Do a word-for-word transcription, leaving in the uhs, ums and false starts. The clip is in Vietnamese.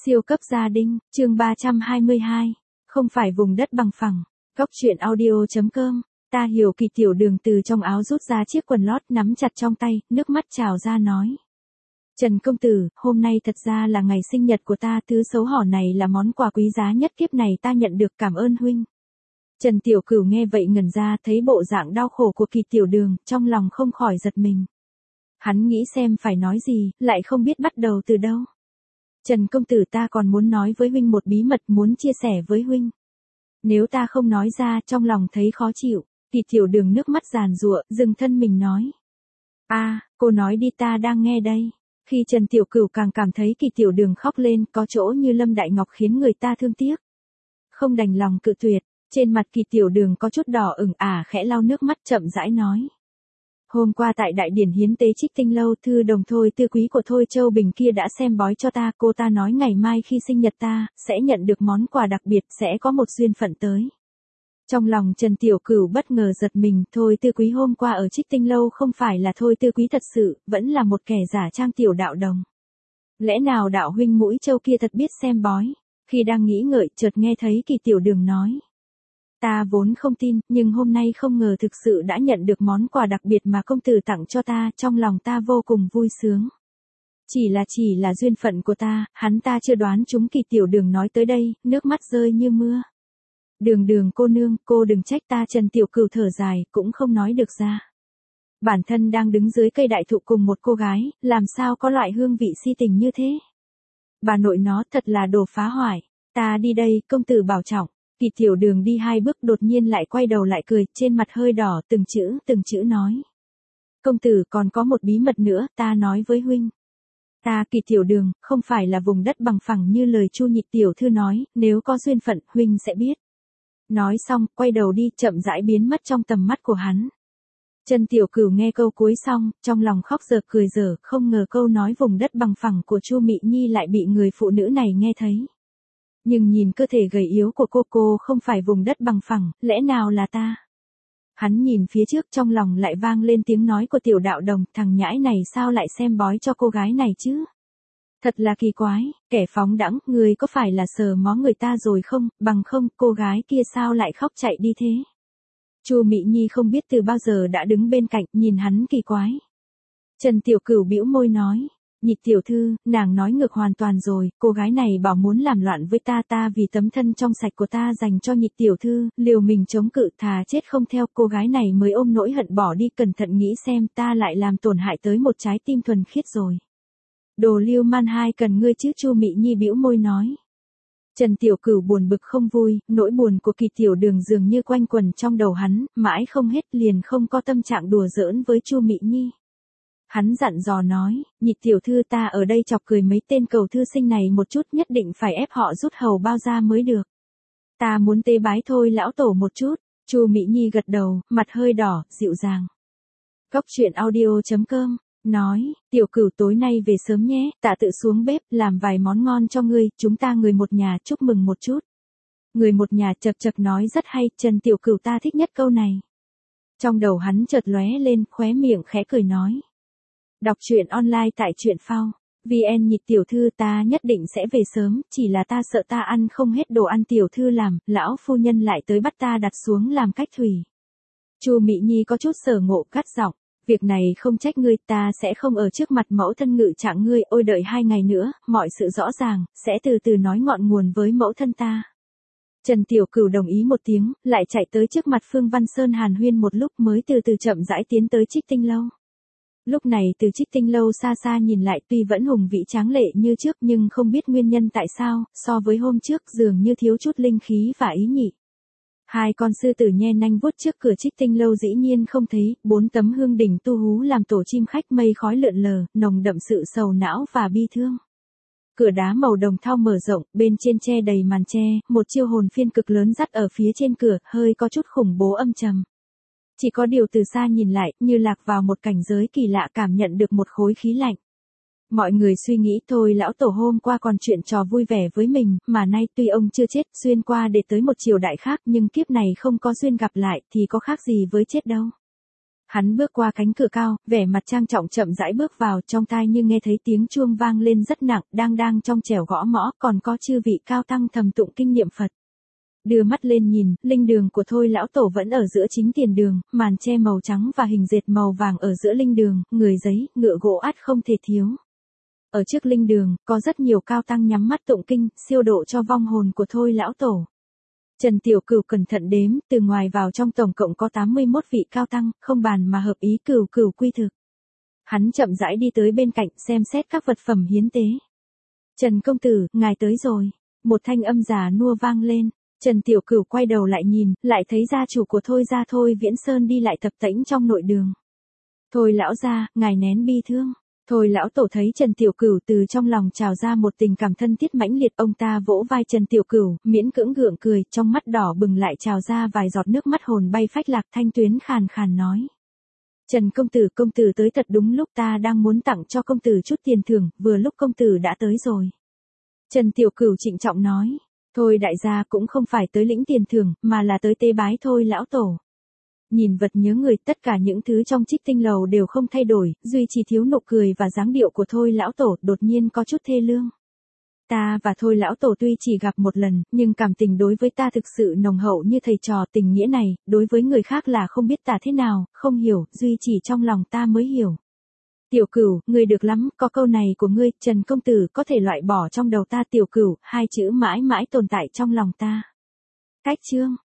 Siêu cấp gia đình, chương ba trăm hai mươi hai. Không phải vùng đất bằng phẳng. Góc truyện audio.com. Ta hiểu Kỳ Tiểu Đường từ trong áo rút ra chiếc quần lót nắm chặt trong tay, nước mắt trào ra nói. Trần công tử, hôm nay thật ra là ngày sinh nhật của ta, thứ xấu hổ này là món quà quý giá nhất kiếp này ta nhận được, cảm ơn huynh. Trần Tiểu Cửu nghe vậy ngẩn ra, thấy bộ dạng đau khổ của Kỳ Tiểu Đường, trong lòng không khỏi giật mình. Hắn nghĩ xem phải nói gì, lại không biết bắt đầu từ đâu. Trần công tử, ta còn muốn nói với huynh một bí mật, muốn chia sẻ với huynh. Nếu ta không nói ra, trong lòng thấy khó chịu. Kỳ Tiểu Đường nước mắt giàn giụa, dừng thân mình nói. A, à, cô nói đi, ta đang nghe đây. Khi Trần Tiểu Cửu càng cảm thấy Kỳ Tiểu Đường khóc lên, có chỗ như Lâm Đại Ngọc khiến người ta thương tiếc. Không đành lòng cự tuyệt, trên mặt Kỳ Tiểu Đường có chút đỏ ửng, ả khẽ lau nước mắt chậm rãi nói. Hôm qua tại đại điển hiến tế Trích Tinh lâu, thư đồng Thôi Tư Quý của Thôi Châu Bình kia đã xem bói cho ta, cô ta nói ngày mai khi sinh nhật ta, sẽ nhận được món quà đặc biệt, sẽ có một duyên phận tới. Trong lòng Trần Tiểu Cửu bất ngờ giật mình, Thôi Tư Quý hôm qua ở Trích Tinh lâu không phải là Thôi Tư Quý thật sự, vẫn là một kẻ giả trang tiểu đạo đồng. Lẽ nào đạo huynh Mũi Châu kia thật biết xem bói? Khi đang nghĩ ngợi, chợt nghe thấy Kỳ Tiểu Đường nói. Ta vốn không tin, nhưng hôm nay không ngờ thực sự đã nhận được món quà đặc biệt mà công tử tặng cho ta, trong lòng ta vô cùng vui sướng. Chỉ là chỉ là duyên phận của ta, hắn ta chưa đoán chúng. Kỳ Tiểu Đường nói tới đây, nước mắt rơi như mưa. Đường Đường cô nương, cô đừng trách ta. Trần Tiểu Cửu thở dài, cũng không nói được ra. Bản thân đang đứng dưới cây đại thụ cùng một cô gái, làm sao có loại hương vị si tình như thế? Bà nội nó thật là đồ phá hoại. Ta đi đây, công tử bảo trọng. Kỳ Tiểu Đường đi hai bước đột nhiên lại quay đầu lại cười, trên mặt hơi đỏ, từng chữ, từng chữ nói. Công tử, còn có một bí mật nữa, ta nói với huynh. Ta, Kỳ Tiểu Đường, không phải là vùng đất bằng phẳng như lời Chu Nhị tiểu thư nói, nếu có duyên phận, huynh sẽ biết. Nói xong, quay đầu đi, chậm rãi biến mất trong tầm mắt của hắn. Trần Tiểu Cửu nghe câu cuối xong, trong lòng khóc dở cười dở, không ngờ câu nói vùng đất bằng phẳng của Chu Mị Nhi lại bị người phụ nữ này nghe thấy. Nhưng nhìn cơ thể gầy yếu của cô, cô không phải vùng đất bằng phẳng, lẽ nào là ta? Hắn nhìn phía trước, trong lòng lại vang lên tiếng nói của tiểu đạo đồng, thằng nhãi này sao lại xem bói cho cô gái này chứ? Thật là kỳ quái, kẻ phóng đãng, người có phải là sờ mó người ta rồi không, bằng không, cô gái kia sao lại khóc chạy đi thế? Chu Mị Nhi không biết từ bao giờ đã đứng bên cạnh, nhìn hắn kỳ quái. Trần Tiểu Cửu bĩu môi nói. Nhị tiểu thư, nàng nói ngược hoàn toàn rồi, cô gái này bảo muốn làm loạn với ta, ta vì tấm thân trong sạch của ta dành cho nhị tiểu thư, liều mình chống cự, thà chết không theo, cô gái này mới ôm nỗi hận bỏ đi. Cẩn thận nghĩ xem, ta lại làm tổn hại tới một trái tim thuần khiết rồi. Đồ lưu man hai cần ngươi chứ? Chu Mị Nhi bĩu môi nói. Trần Tiểu Cửu buồn bực không vui, nỗi buồn của Kỳ Tiểu Đường dường như quanh quẩn trong đầu hắn, mãi không hết, liền không có tâm trạng đùa giỡn với Chu Mị Nhi. Hắn dặn dò nói, nhị tiểu thư, ta ở đây chọc cười mấy tên cầu thư sinh này một chút, nhất định phải ép họ rút hầu bao ra mới được. Ta muốn tế bái Thôi lão tổ một chút. Chu Mị Nhi gật đầu, mặt hơi đỏ, dịu dàng. Góc truyện audio.com, nói, Tiểu Cửu tối nay về sớm nhé, ta tự xuống bếp, làm vài món ngon cho ngươi, chúng ta người một nhà chúc mừng một chút. Người một nhà chật chật nói rất hay, Trần Tiểu Cửu ta thích nhất câu này. Trong đầu hắn chợt lóe lên, khóe miệng khẽ cười nói. Đọc truyện online tại truyện phao. vê en Nhị tiểu thư, ta nhất định sẽ về sớm, chỉ là ta sợ ta ăn không hết đồ ăn tiểu thư làm, lão phu nhân lại tới bắt ta đặt xuống làm cách thủy. Chu Mị Nhi có chút sở ngộ, cắt giọng. Việc này không trách ngươi, ta sẽ không ở trước mặt mẫu thân ngự trạng ngươi, ôi đợi hai ngày nữa, mọi sự rõ ràng, sẽ từ từ nói ngọn nguồn với mẫu thân ta. Trần Tiểu Cửu đồng ý một tiếng, lại chạy tới trước mặt Phương Văn Sơn hàn huyên một lúc mới từ từ chậm rãi tiến tới Trích Tinh lâu. Lúc này từ Trích Tinh lâu xa xa nhìn lại, tuy vẫn hùng vĩ tráng lệ như trước, nhưng không biết nguyên nhân tại sao, so với hôm trước dường như thiếu chút linh khí và ý nhị. Hai con sư tử nhe nanh vuốt trước cửa Trích Tinh lâu dĩ nhiên không thấy, bốn tấm hương đỉnh tu hú làm tổ chim khách, mây khói lượn lờ, nồng đậm sự sầu não và bi thương. Cửa đá màu đồng thau mở rộng, bên trên che đầy màn tre, một chiêu hồn phiên cực lớn dắt ở phía trên cửa, hơi có chút khủng bố âm trầm. Chỉ có điều từ xa nhìn lại, như lạc vào một cảnh giới kỳ lạ, cảm nhận được một khối khí lạnh. Mọi người suy nghĩ, thôi lão tổ hôm qua còn chuyện trò vui vẻ với mình, mà nay tuy ông chưa chết, xuyên qua để tới một triều đại khác, nhưng kiếp này không có duyên gặp lại, thì có khác gì với chết đâu. Hắn bước qua cánh cửa cao, vẻ mặt trang trọng chậm rãi bước vào, trong tai như nghe thấy tiếng chuông vang lên rất nặng, đang đang trong trẻo gõ mõ, còn có chư vị cao tăng thầm tụng kinh niệm Phật. Đưa mắt lên nhìn, linh đường của Thôi lão tổ vẫn ở giữa chính tiền đường, màn che màu trắng và hình dệt màu vàng ở giữa linh đường, người giấy, ngựa gỗ ắt không thể thiếu. Ở trước linh đường, có rất nhiều cao tăng nhắm mắt tụng kinh, siêu độ cho vong hồn của Thôi lão tổ. Trần Tiểu Cửu cẩn thận đếm, từ ngoài vào trong tổng cộng có tám mươi mốt vị cao tăng, không bàn mà hợp ý cửu cửu quy thực. Hắn chậm rãi đi tới bên cạnh xem xét các vật phẩm hiến tế. Trần công tử, ngài tới rồi. Một thanh âm già nua vang lên. Trần Tiểu Cửu quay đầu lại nhìn, lại thấy gia chủ của Thôi gia Thôi Viễn Sơn đi lại tập tễnh trong nội đường. Thôi lão gia, ngài nén bi thương. Thôi lão tổ thấy Trần Tiểu Cửu từ trong lòng trào ra một tình cảm thân thiết mãnh liệt, ông ta vỗ vai Trần Tiểu Cửu, miễn cưỡng gượng cười, trong mắt đỏ bừng lại trào ra vài giọt nước mắt hồn bay phách lạc, thanh tuyến khàn khàn nói. Trần công tử, công tử tới thật đúng lúc, ta đang muốn tặng cho công tử chút tiền thưởng, vừa lúc công tử đã tới rồi. Trần Tiểu Cửu trịnh trọng nói. Thôi đại gia cũng không phải tới lĩnh tiền thưởng, mà là tới tế bái Thôi lão tổ. Nhìn vật nhớ người, tất cả những thứ trong Trích Tinh lầu đều không thay đổi, duy chỉ thiếu nụ cười và dáng điệu của Thôi lão tổ đột nhiên có chút thê lương. Ta và Thôi lão tổ tuy chỉ gặp một lần, nhưng cảm tình đối với ta thực sự nồng hậu như thầy trò, tình nghĩa này, đối với người khác là không biết tả thế nào, không hiểu, duy chỉ trong lòng ta mới hiểu. Tiểu Cửu, ngươi được lắm, có câu này của ngươi, Trần công tử có thể loại bỏ trong đầu ta. Tiểu Cửu, hai chữ mãi mãi tồn tại trong lòng ta. Cách chương